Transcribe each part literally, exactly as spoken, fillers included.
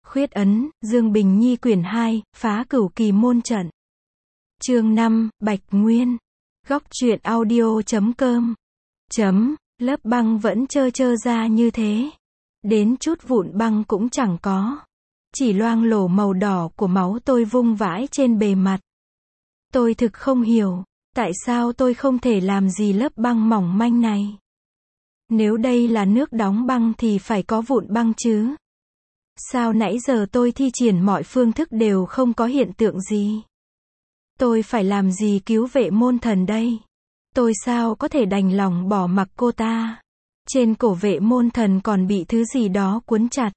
Khuyết ấn, Dương Bình Nhi quyển hai, phá cửu kỳ môn trận. Chương năm, Bạch Nguyên. Góc truyện audio chấm com. Chấm, lớp băng vẫn trơ trơ ra như thế. Đến chút vụn băng cũng chẳng có. Chỉ loang lổ màu đỏ của máu tôi vung vãi trên bề mặt. Tôi thực không hiểu, tại sao tôi không thể làm gì lớp băng mỏng manh này. Nếu đây là nước đóng băng thì phải có vụn băng chứ. Sao nãy giờ tôi thi triển mọi phương thức đều không có hiện tượng gì? Tôi phải làm gì cứu vệ môn thần đây? Tôi sao có thể đành lòng bỏ mặc cô ta? Trên cổ vệ môn thần còn bị thứ gì đó cuốn chặt.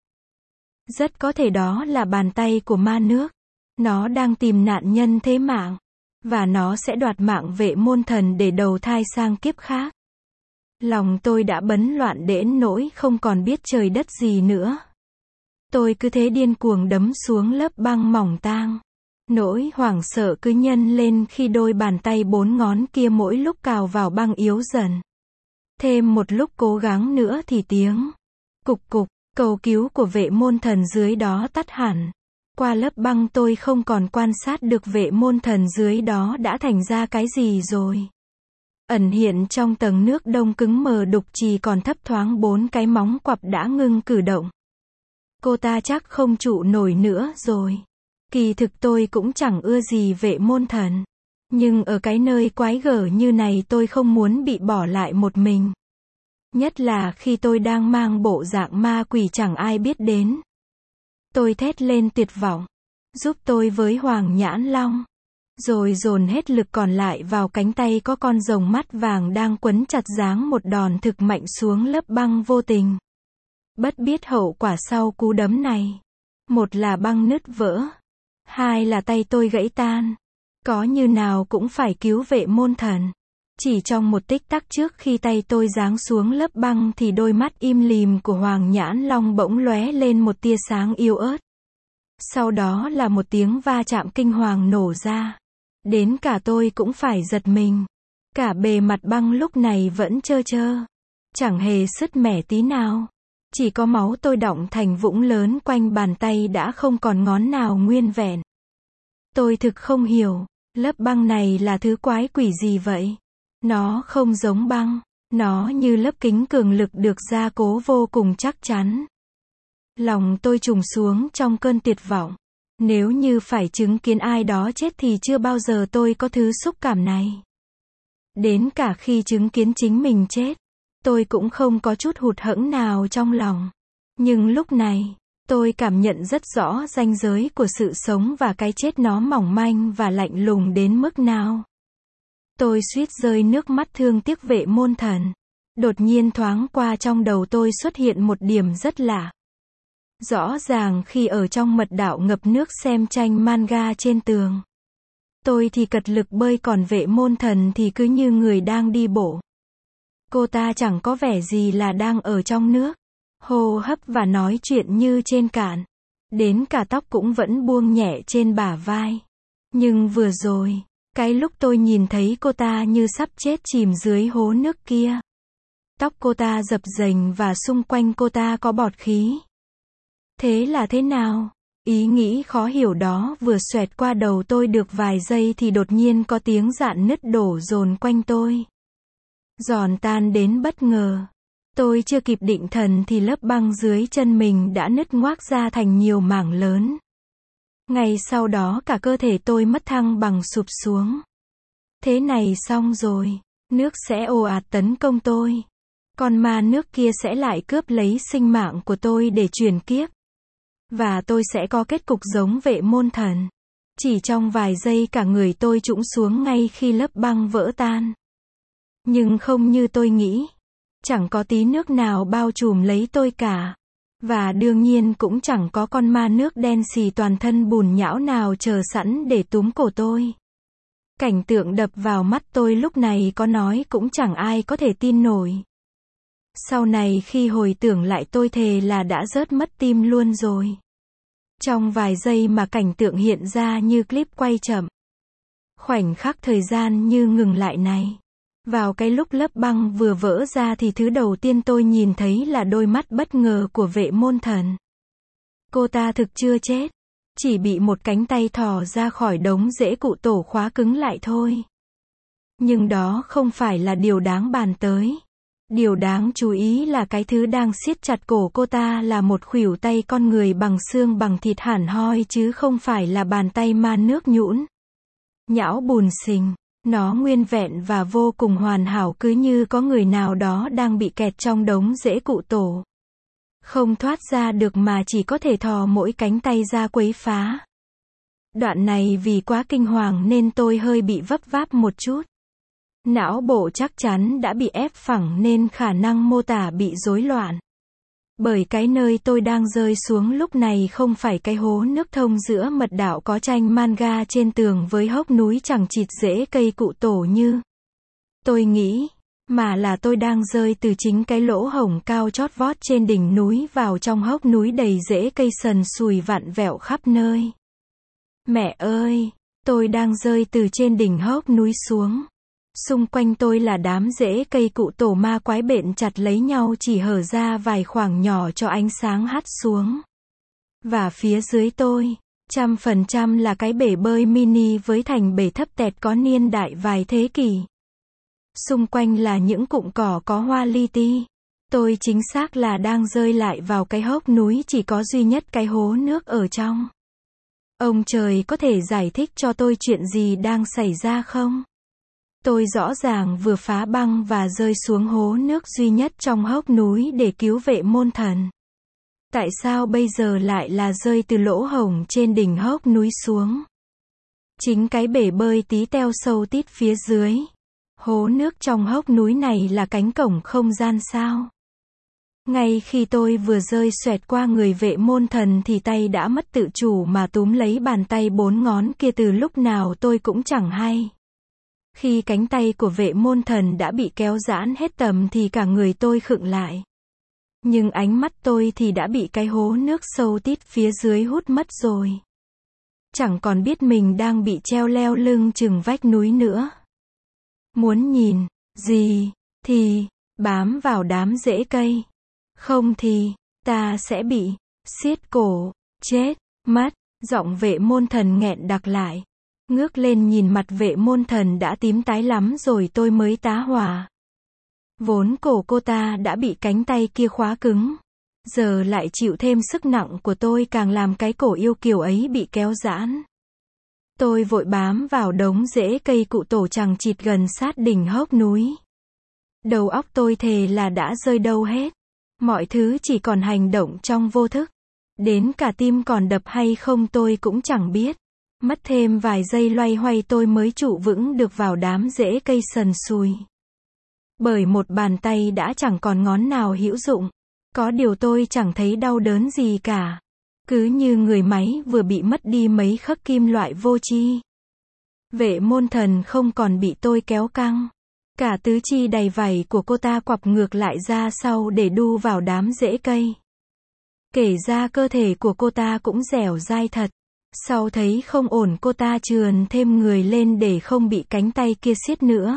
Rất có thể đó là bàn tay của ma nước. Nó đang tìm nạn nhân thế mạng. Và nó sẽ đoạt mạng vệ môn thần để đầu thai sang kiếp khác. Lòng tôi đã bấn loạn đến nỗi không còn biết trời đất gì nữa. Tôi cứ thế điên cuồng đấm xuống lớp băng mỏng tang. Nỗi hoảng sợ cứ nhân lên khi đôi bàn tay bốn ngón kia mỗi lúc cào vào băng yếu dần. Thêm một lúc cố gắng nữa thì tiếng cục cục, cầu cứu của vệ môn thần dưới đó tắt hẳn. Qua lớp băng tôi không còn quan sát được vệ môn thần dưới đó đã thành ra cái gì rồi. Ẩn hiện trong tầng nước đông cứng mờ đục chỉ còn thấp thoáng bốn cái móng quặp đã ngưng cử động. Cô ta chắc không trụ nổi nữa rồi. Kỳ thực tôi cũng chẳng ưa gì vệ môn thần. Nhưng ở cái nơi quái gở như này tôi không muốn bị bỏ lại một mình. Nhất là khi tôi đang mang bộ dạng ma quỷ chẳng ai biết đến. Tôi thét lên tuyệt vọng. Giúp tôi với Hoàng Nhãn Long. Rồi dồn hết lực còn lại vào cánh tay có con rồng mắt vàng đang quấn chặt giáng một đòn thực mạnh xuống lớp băng vô tình. Bất biết hậu quả sau cú đấm này. Một là băng nứt vỡ. Hai là tay tôi gãy tan. Có như nào cũng phải cứu vệ môn thần. Chỉ trong một tích tắc trước khi tay tôi giáng xuống lớp băng thì đôi mắt im lìm của Hoàng Nhãn Long bỗng lóe lên một tia sáng yếu ớt. Sau đó là một tiếng va chạm kinh hoàng nổ ra. Đến cả tôi cũng phải giật mình. Cả bề mặt băng lúc này vẫn trơ trơ. Chẳng hề sứt mẻ tí nào. Chỉ có máu tôi đọng thành vũng lớn quanh bàn tay đã không còn ngón nào nguyên vẹn. Tôi thực không hiểu, lớp băng này là thứ quái quỷ gì vậy? Nó không giống băng, nó như lớp kính cường lực được gia cố vô cùng chắc chắn. Lòng tôi trùng xuống trong cơn tuyệt vọng. Nếu như phải chứng kiến ai đó chết thì chưa bao giờ tôi có thứ xúc cảm này. Đến cả khi chứng kiến chính mình chết, tôi cũng không có chút hụt hẫng nào trong lòng. Nhưng lúc này, tôi cảm nhận rất rõ ranh giới của sự sống và cái chết nó mỏng manh và lạnh lùng đến mức nào. Tôi suýt rơi nước mắt thương tiếc vệ môn thần. Đột nhiên thoáng qua trong đầu tôi xuất hiện một điểm rất lạ. Rõ ràng khi ở trong mật đạo ngập nước xem tranh manga trên tường. Tôi thì cật lực bơi còn vệ môn thần thì cứ như người đang đi bộ. Cô ta chẳng có vẻ gì là đang ở trong nước. Hô hấp và nói chuyện như trên cạn. Đến cả tóc cũng vẫn buông nhẹ trên bả vai. Nhưng vừa rồi, cái lúc tôi nhìn thấy cô ta như sắp chết chìm dưới hố nước kia. Tóc cô ta dập dềnh và xung quanh cô ta có bọt khí. Thế là thế nào? Ý nghĩ khó hiểu đó vừa xoẹt qua đầu tôi được vài giây thì đột nhiên có tiếng rạn nứt đổ dồn quanh tôi. Giòn tan đến bất ngờ. Tôi chưa kịp định thần thì lớp băng dưới chân mình đã nứt ngoác ra thành nhiều mảng lớn. Ngay sau đó cả cơ thể tôi mất thăng bằng sụp xuống. Thế này xong rồi. Nước sẽ ồ ạt tấn công tôi. Con ma nước kia sẽ lại cướp lấy sinh mạng của tôi để chuyển kiếp. Và tôi sẽ có kết cục giống vệ môn thần. Chỉ trong vài giây cả người tôi trũng xuống ngay khi lớp băng vỡ tan. Nhưng không như tôi nghĩ. Chẳng có tí nước nào bao trùm lấy tôi cả. Và đương nhiên cũng chẳng có con ma nước đen xì toàn thân bùn nhão nào chờ sẵn để túm cổ tôi. Cảnh tượng đập vào mắt tôi lúc này có nói cũng chẳng ai có thể tin nổi. Sau này khi hồi tưởng lại tôi thề là đã rớt mất tim luôn rồi. Trong vài giây mà cảnh tượng hiện ra như clip quay chậm. Khoảnh khắc thời gian như ngừng lại này. Vào cái lúc lớp băng vừa vỡ ra thì thứ đầu tiên tôi nhìn thấy là đôi mắt bất ngờ của vệ môn thần. Cô ta thực chưa chết. Chỉ bị một cánh tay thò ra khỏi đống rễ cụ tổ khóa cứng lại thôi. Nhưng đó không phải là điều đáng bàn tới. Điều đáng chú ý là cái thứ đang siết chặt cổ cô ta là một khuỷu tay con người bằng xương bằng thịt hẳn hoi chứ không phải là bàn tay ma nước nhũn, nhão bùn xình. Nó nguyên vẹn và vô cùng hoàn hảo, cứ như có người nào đó đang bị kẹt trong đống rễ cụ tổ. Không thoát ra được mà chỉ có thể thò mỗi cánh tay ra quấy phá. Đoạn này vì quá kinh hoàng nên tôi hơi bị vấp váp một chút. Não bộ chắc chắn đã bị ép phẳng nên khả năng mô tả bị rối loạn. Bởi cái nơi tôi đang rơi xuống lúc này không phải cái hố nước thông giữa mật đảo có tranh manga trên tường với hốc núi chằng chịt rễ cây cụ tổ như tôi nghĩ, mà là tôi đang rơi từ chính cái lỗ hổng cao chót vót trên đỉnh núi vào trong hốc núi đầy rễ cây sần sùi vặn vẹo khắp nơi. Mẹ ơi, tôi đang rơi từ trên đỉnh hốc núi xuống. Xung quanh tôi là đám rễ cây cụ tổ ma quái bện chặt lấy nhau, chỉ hở ra vài khoảng nhỏ cho ánh sáng hắt xuống. Và phía dưới tôi, trăm phần trăm là cái bể bơi mini với thành bể thấp tẹt có niên đại vài thế kỷ. Xung quanh là những cụm cỏ có hoa li ti. Tôi chính xác là đang rơi lại vào cái hốc núi chỉ có duy nhất cái hố nước ở trong. Ông trời có thể giải thích cho tôi chuyện gì đang xảy ra không? Tôi rõ ràng vừa phá băng và rơi xuống hố nước duy nhất trong hốc núi để cứu vệ môn thần. Tại sao bây giờ lại là rơi từ lỗ hổng trên đỉnh hốc núi xuống? Chính cái bể bơi tí teo sâu tít phía dưới. Hố nước trong hốc núi này là cánh cổng không gian sao? Ngay khi tôi vừa rơi xoẹt qua người vệ môn thần thì tay đã mất tự chủ mà túm lấy bàn tay bốn ngón kia từ lúc nào tôi cũng chẳng hay. Khi cánh tay của vệ môn thần đã bị kéo giãn hết tầm thì cả người tôi khựng lại. Nhưng ánh mắt tôi thì đã bị cái hố nước sâu tít phía dưới hút mất rồi. Chẳng còn biết mình đang bị treo leo lưng chừng vách núi nữa. Muốn nhìn gì thì bám vào đám rễ cây. Không thì ta sẽ bị siết cổ, chết mất. Giọng vệ môn thần nghẹn đặc lại. Ngước lên nhìn mặt vệ môn thần đã tím tái lắm rồi tôi mới tá hỏa. Vốn cổ cô ta đã bị cánh tay kia khóa cứng. Giờ lại chịu thêm sức nặng của tôi càng làm cái cổ yêu kiều ấy bị kéo giãn. Tôi vội bám vào đống rễ cây cụ tổ chằng chịt gần sát đỉnh hốc núi. Đầu óc tôi thề là đã rơi đâu hết. Mọi thứ chỉ còn hành động trong vô thức. Đến cả tim còn đập hay không tôi cũng chẳng biết. Mất thêm vài giây loay hoay tôi mới trụ vững được vào đám rễ cây sần sùi. Bởi một bàn tay đã chẳng còn ngón nào hữu dụng. Có điều tôi chẳng thấy đau đớn gì cả. Cứ như người máy vừa bị mất đi mấy khắc kim loại vô tri. Vệ môn thần không còn bị tôi kéo căng. Cả tứ chi đầy vảy của cô ta quặp ngược lại ra sau để đu vào đám rễ cây. Kể ra cơ thể của cô ta cũng dẻo dai thật. Sau thấy không ổn cô ta trườn thêm người lên để không bị cánh tay kia siết nữa.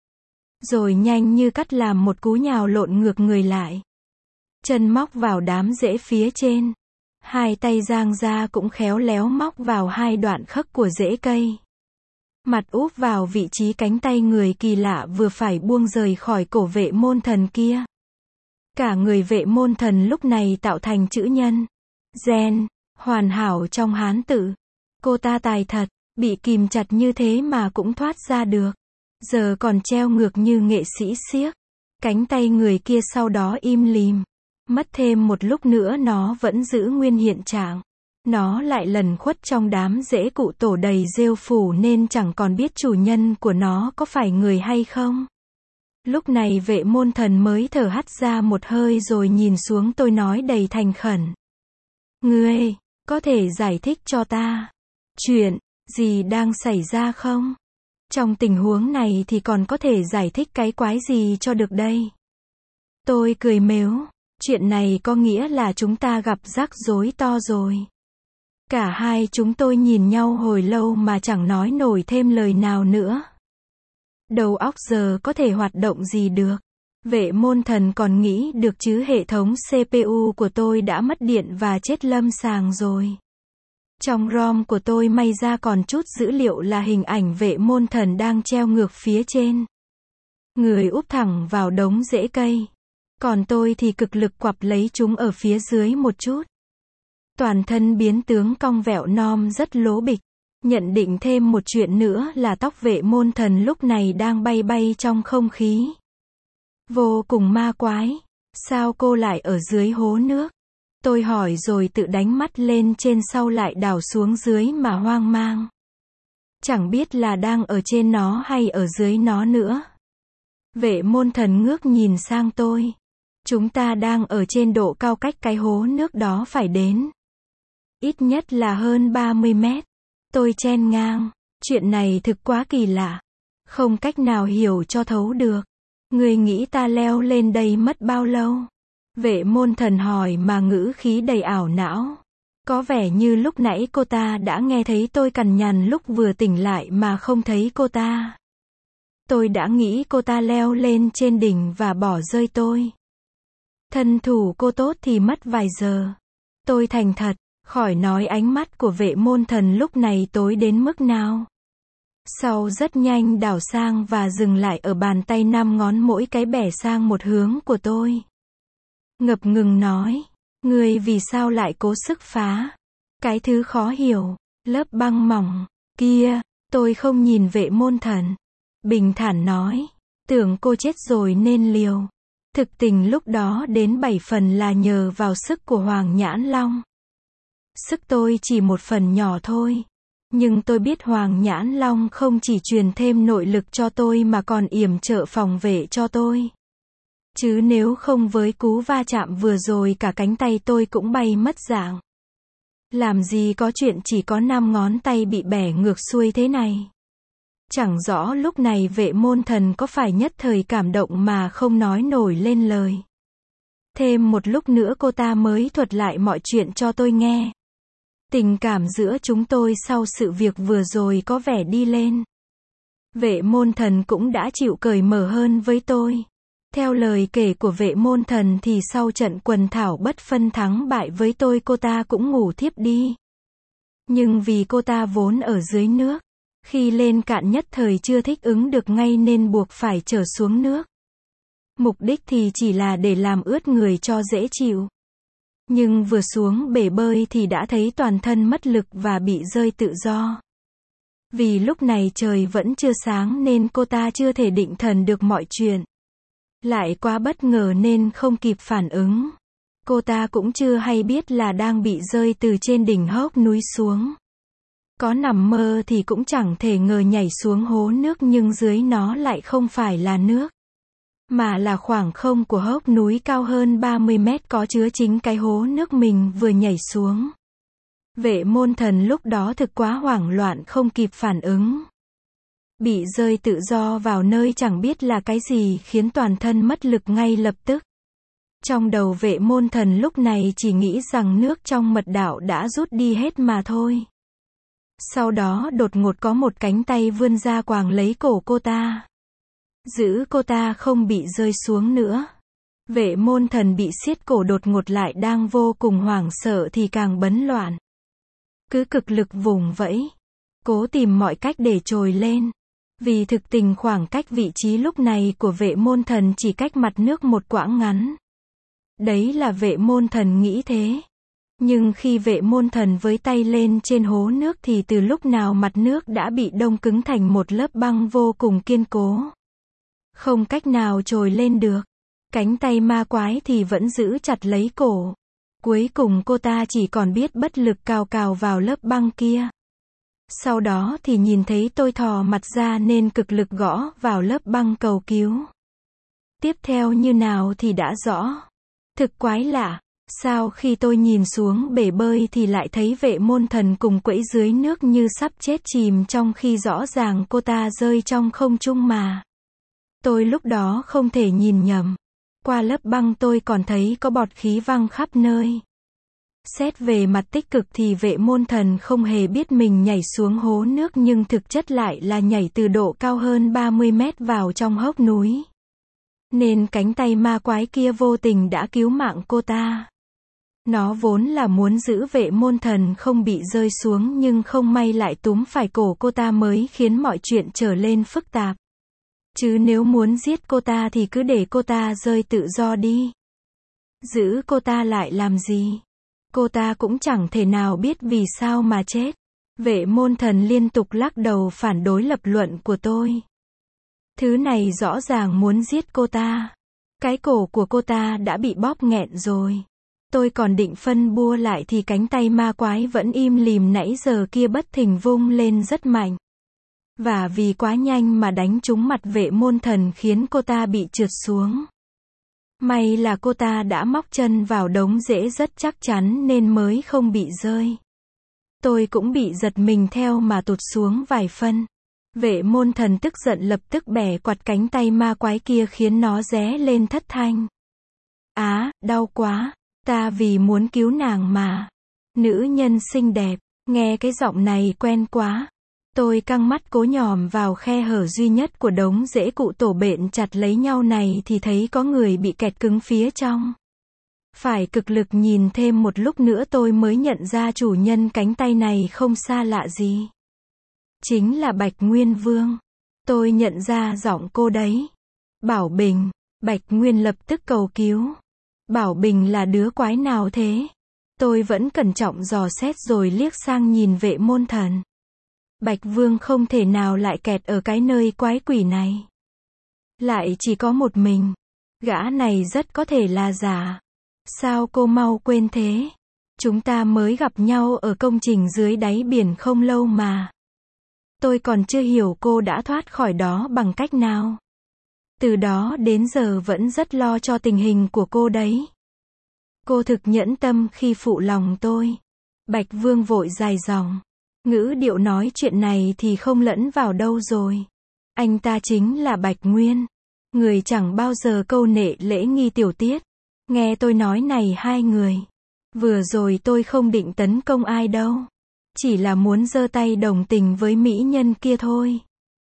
Rồi nhanh như cắt làm một cú nhào lộn ngược người lại. Chân móc vào đám rễ phía trên. Hai tay giang ra cũng khéo léo móc vào hai đoạn khấc của rễ cây. Mặt úp vào vị trí cánh tay người kỳ lạ vừa phải buông rời khỏi cổ vệ môn thần kia. Cả người vệ môn thần lúc này tạo thành chữ nhân. Gen. Hoàn hảo trong Hán tự. Cô ta tài thật, bị kìm chặt như thế mà cũng thoát ra được. Giờ còn treo ngược như nghệ sĩ xiếc. Cánh tay người kia sau đó im lìm. Mất thêm một lúc nữa nó vẫn giữ nguyên hiện trạng. Nó lại lẩn khuất trong đám rễ cụ tổ đầy rêu phủ nên chẳng còn biết chủ nhân của nó có phải người hay không. Lúc này vệ môn thần mới thở hắt ra một hơi rồi nhìn xuống tôi nói đầy thành khẩn. Ngươi, có thể giải thích cho ta chuyện gì đang xảy ra không? Trong tình huống này thì còn có thể giải thích cái quái gì cho được đây? Tôi cười mếu. Chuyện này có nghĩa là chúng ta gặp rắc rối to rồi. Cả hai chúng tôi nhìn nhau hồi lâu mà chẳng nói nổi thêm lời nào nữa. Đầu óc giờ có thể hoạt động gì được. Vệ môn thần còn nghĩ được chứ hệ thống xê pê u của tôi đã mất điện và chết lâm sàng rồi. Trong ROM của tôi may ra còn chút dữ liệu là hình ảnh vệ môn thần đang treo ngược phía trên. Người úp thẳng vào đống rễ cây. Còn tôi thì cực lực quặp lấy chúng ở phía dưới một chút. Toàn thân biến tướng cong vẹo nom rất lố bịch. Nhận định thêm một chuyện nữa là tóc vệ môn thần lúc này đang bay bay trong không khí. Vô cùng ma quái. Sao cô lại ở dưới hố nước? Tôi hỏi rồi tự đánh mắt lên trên sau lại đảo xuống dưới mà hoang mang. Chẳng biết là đang ở trên nó hay ở dưới nó nữa. Vệ môn thần ngước nhìn sang tôi. Chúng ta đang ở trên độ cao cách cái hố nước đó phải đến. Ít nhất là hơn ba mươi mét. Tôi chen ngang. Chuyện này thực quá kỳ lạ. Không cách nào hiểu cho thấu được. Người nghĩ ta leo lên đây mất bao lâu? Vệ môn thần hỏi mà ngữ khí đầy ảo não. Có vẻ như lúc nãy cô ta đã nghe thấy tôi cằn nhằn lúc vừa tỉnh lại mà không thấy cô ta. Tôi đã nghĩ cô ta leo lên trên đỉnh và bỏ rơi tôi. Thân thủ cô tốt thì mất vài giờ. Tôi thành thật, khỏi nói ánh mắt của vệ môn thần lúc này tối đến mức nào. Sau rất nhanh đảo sang và dừng lại ở bàn tay năm ngón mỗi cái bẻ sang một hướng của tôi. Ngập ngừng nói, người vì sao lại cố sức phá? Cái thứ khó hiểu, lớp băng mỏng, kia, tôi không nhìn vệ môn thần. Bình thản nói, tưởng cô chết rồi nên liều. Thực tình lúc đó đến bảy phần là nhờ vào sức của Hoàng Nhãn Long. Sức tôi chỉ một phần nhỏ thôi. Nhưng tôi biết Hoàng Nhãn Long không chỉ truyền thêm nội lực cho tôi mà còn yểm trợ phòng vệ cho tôi. Chứ nếu không với cú va chạm vừa rồi cả cánh tay tôi cũng bay mất dạng. Làm gì có chuyện chỉ có năm ngón tay bị bẻ ngược xuôi thế này. Chẳng rõ lúc này vệ môn thần có phải nhất thời cảm động mà không nói nổi lên lời. Thêm một lúc nữa cô ta mới thuật lại mọi chuyện cho tôi nghe. Tình cảm giữa chúng tôi sau sự việc vừa rồi có vẻ đi lên. Vệ môn thần cũng đã chịu cởi mở hơn với tôi. Theo lời kể của vệ môn thần thì sau trận quần thảo bất phân thắng bại với tôi cô ta cũng ngủ thiếp đi. Nhưng vì cô ta vốn ở dưới nước, khi lên cạn nhất thời chưa thích ứng được ngay nên buộc phải trở xuống nước. Mục đích thì chỉ là để làm ướt người cho dễ chịu. Nhưng vừa xuống bể bơi thì đã thấy toàn thân mất lực và bị rơi tự do. Vì lúc này trời vẫn chưa sáng nên cô ta chưa thể định thần được mọi chuyện. Lại quá bất ngờ nên không kịp phản ứng. Cô ta cũng chưa hay biết là đang bị rơi từ trên đỉnh hốc núi xuống. Có nằm mơ thì cũng chẳng thể ngờ nhảy xuống hố nước nhưng dưới nó lại không phải là nước. Mà là khoảng không của hốc núi cao hơn ba mươi mét có chứa chính cái hố nước mình vừa nhảy xuống. Vệ môn thần lúc đó thực quá hoảng loạn không kịp phản ứng. Bị rơi tự do vào nơi chẳng biết là cái gì khiến toàn thân mất lực ngay lập tức. Trong đầu vệ môn thần lúc này chỉ nghĩ rằng nước trong mật đạo đã rút đi hết mà thôi. Sau đó đột ngột có một cánh tay vươn ra quàng lấy cổ cô ta. Giữ cô ta không bị rơi xuống nữa. Vệ môn thần bị siết cổ đột ngột lại đang vô cùng hoảng sợ thì càng bấn loạn. Cứ cực lực vùng vẫy. Cố tìm mọi cách để trồi lên. Vì thực tình khoảng cách vị trí lúc này của vệ môn thần chỉ cách mặt nước một quãng ngắn. Đấy là vệ môn thần nghĩ thế. Nhưng khi vệ môn thần với tay lên trên hố nước thì từ lúc nào mặt nước đã bị đông cứng thành một lớp băng vô cùng kiên cố. Không cách nào trồi lên được. Cánh tay ma quái thì vẫn giữ chặt lấy cổ. Cuối cùng cô ta chỉ còn biết bất lực cào cào vào lớp băng kia. Sau đó thì nhìn thấy tôi thò mặt ra nên cực lực gõ vào lớp băng cầu cứu. Tiếp theo như nào thì đã rõ. Thực quái lạ. Sao khi tôi nhìn xuống bể bơi thì lại thấy vệ môn thần cùng quẫy dưới nước như sắp chết chìm trong khi rõ ràng cô ta rơi trong không trung mà. Tôi lúc đó không thể nhìn nhầm. Qua lớp băng tôi còn thấy có bọt khí văng khắp nơi. Xét về mặt tích cực thì vệ môn thần không hề biết mình nhảy xuống hố nước nhưng thực chất lại là nhảy từ độ cao hơn ba mươi mét vào trong hốc núi. nên cánh tay ma quái kia vô tình đã cứu mạng cô ta. Nó vốn là muốn giữ Vệ Môn Thần không bị rơi xuống nhưng không may lại túm phải cổ cô ta mới khiến mọi chuyện trở lên phức tạp. Chứ nếu muốn giết cô ta thì cứ để cô ta rơi tự do đi. Giữ cô ta lại làm gì? Cô ta cũng chẳng thể nào biết vì sao mà chết. Vệ Môn Thần liên tục lắc đầu phản đối lập luận của tôi. Thứ này rõ ràng muốn giết cô ta. Cái cổ của cô ta đã bị bóp nghẹn rồi. Tôi còn định phân bua lại thì cánh tay ma quái vẫn im lìm nãy giờ kia bất thình vung lên rất mạnh. Và vì quá nhanh mà đánh trúng mặt Vệ Môn Thần khiến cô ta bị trượt xuống. May là cô ta đã móc chân vào đống rễ rất chắc chắn nên mới không bị rơi. Tôi cũng bị giật mình theo mà tụt xuống vài phân. Vệ Môn Thần tức giận lập tức bẻ quạt cánh tay ma quái kia khiến nó ré lên thất thanh. Á, đau quá, ta vì muốn cứu nàng mà. Nữ nhân xinh đẹp, nghe cái giọng này quen quá. Tôi căng mắt cố nhòm vào khe hở duy nhất của đống rễ cụ tổ bện chặt lấy nhau này thì thấy có người bị kẹt cứng phía trong. Phải cực lực nhìn thêm một lúc nữa tôi mới nhận ra chủ nhân cánh tay này không xa lạ gì. Chính là Bạch Nguyên Vương. Tôi nhận ra giọng cô đấy. Bảo Bình. Bạch Nguyên lập tức cầu cứu. Bảo Bình là đứa quái nào thế? Tôi vẫn cẩn trọng dò xét rồi liếc sang nhìn Vệ Môn Thần. Bạch Vương không thể nào lại kẹt ở cái nơi quái quỷ này. Lại chỉ có một mình. Gã này rất có thể là giả. Sao cô mau quên thế? Chúng ta mới gặp nhau ở công trình dưới đáy biển không lâu mà. Tôi còn chưa hiểu cô đã thoát khỏi đó bằng cách nào. Từ đó đến giờ vẫn rất lo cho tình hình của cô đấy. Cô thực nhẫn tâm khi phụ lòng tôi. Bạch Vương vội dài dòng. Ngữ điệu nói chuyện này thì không lẫn vào đâu rồi. Anh ta chính là Bạch Nguyên. Người chẳng bao giờ câu nệ lễ nghi tiểu tiết. Nghe tôi nói này hai người. Vừa rồi tôi không định tấn công ai đâu. Chỉ là muốn giơ tay đồng tình với mỹ nhân kia thôi.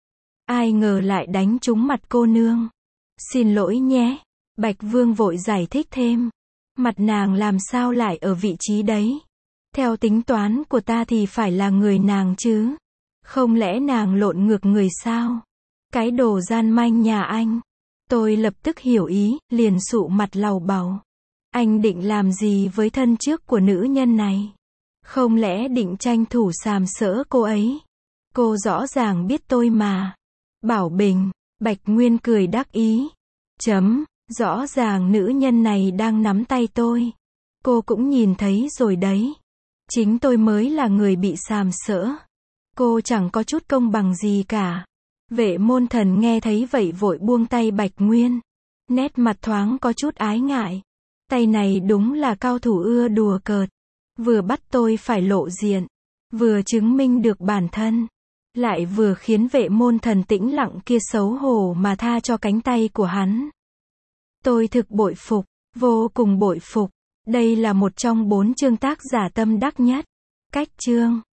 Ai ngờ lại đánh trúng mặt cô nương. Xin lỗi nhé. Bạch Vương vội giải thích thêm. Mặt nàng làm sao lại ở vị trí đấy. Theo tính toán của ta thì phải là người nàng chứ. Không lẽ nàng lộn ngược người sao? Cái đồ gian manh nhà anh. Tôi lập tức hiểu ý, liền sụ mặt lầu bầu. Anh định làm gì với thân trước của nữ nhân này? Không lẽ định tranh thủ sàm sỡ cô ấy? Cô rõ ràng biết tôi mà. Bảo Bình. Bạch Nguyên cười đắc ý. Chấm. Rõ ràng nữ nhân này đang nắm tay tôi. Cô cũng nhìn thấy rồi đấy. Chính tôi mới là người bị sàm sỡ. Cô chẳng có chút công bằng gì cả. Vệ Môn Thần nghe thấy vậy vội buông tay Bạch Nguyên. Nét mặt thoáng có chút ái ngại. Tay này đúng là cao thủ ưa đùa cợt. Vừa bắt tôi phải lộ diện. Vừa chứng minh được bản thân. Lại vừa khiến Vệ Môn Thần tĩnh lặng kia xấu hổ mà tha cho cánh tay của hắn. Tôi thực bội phục. Vô cùng bội phục. Đây là một trong bốn chương tác giả tâm đắc nhất. Cách chương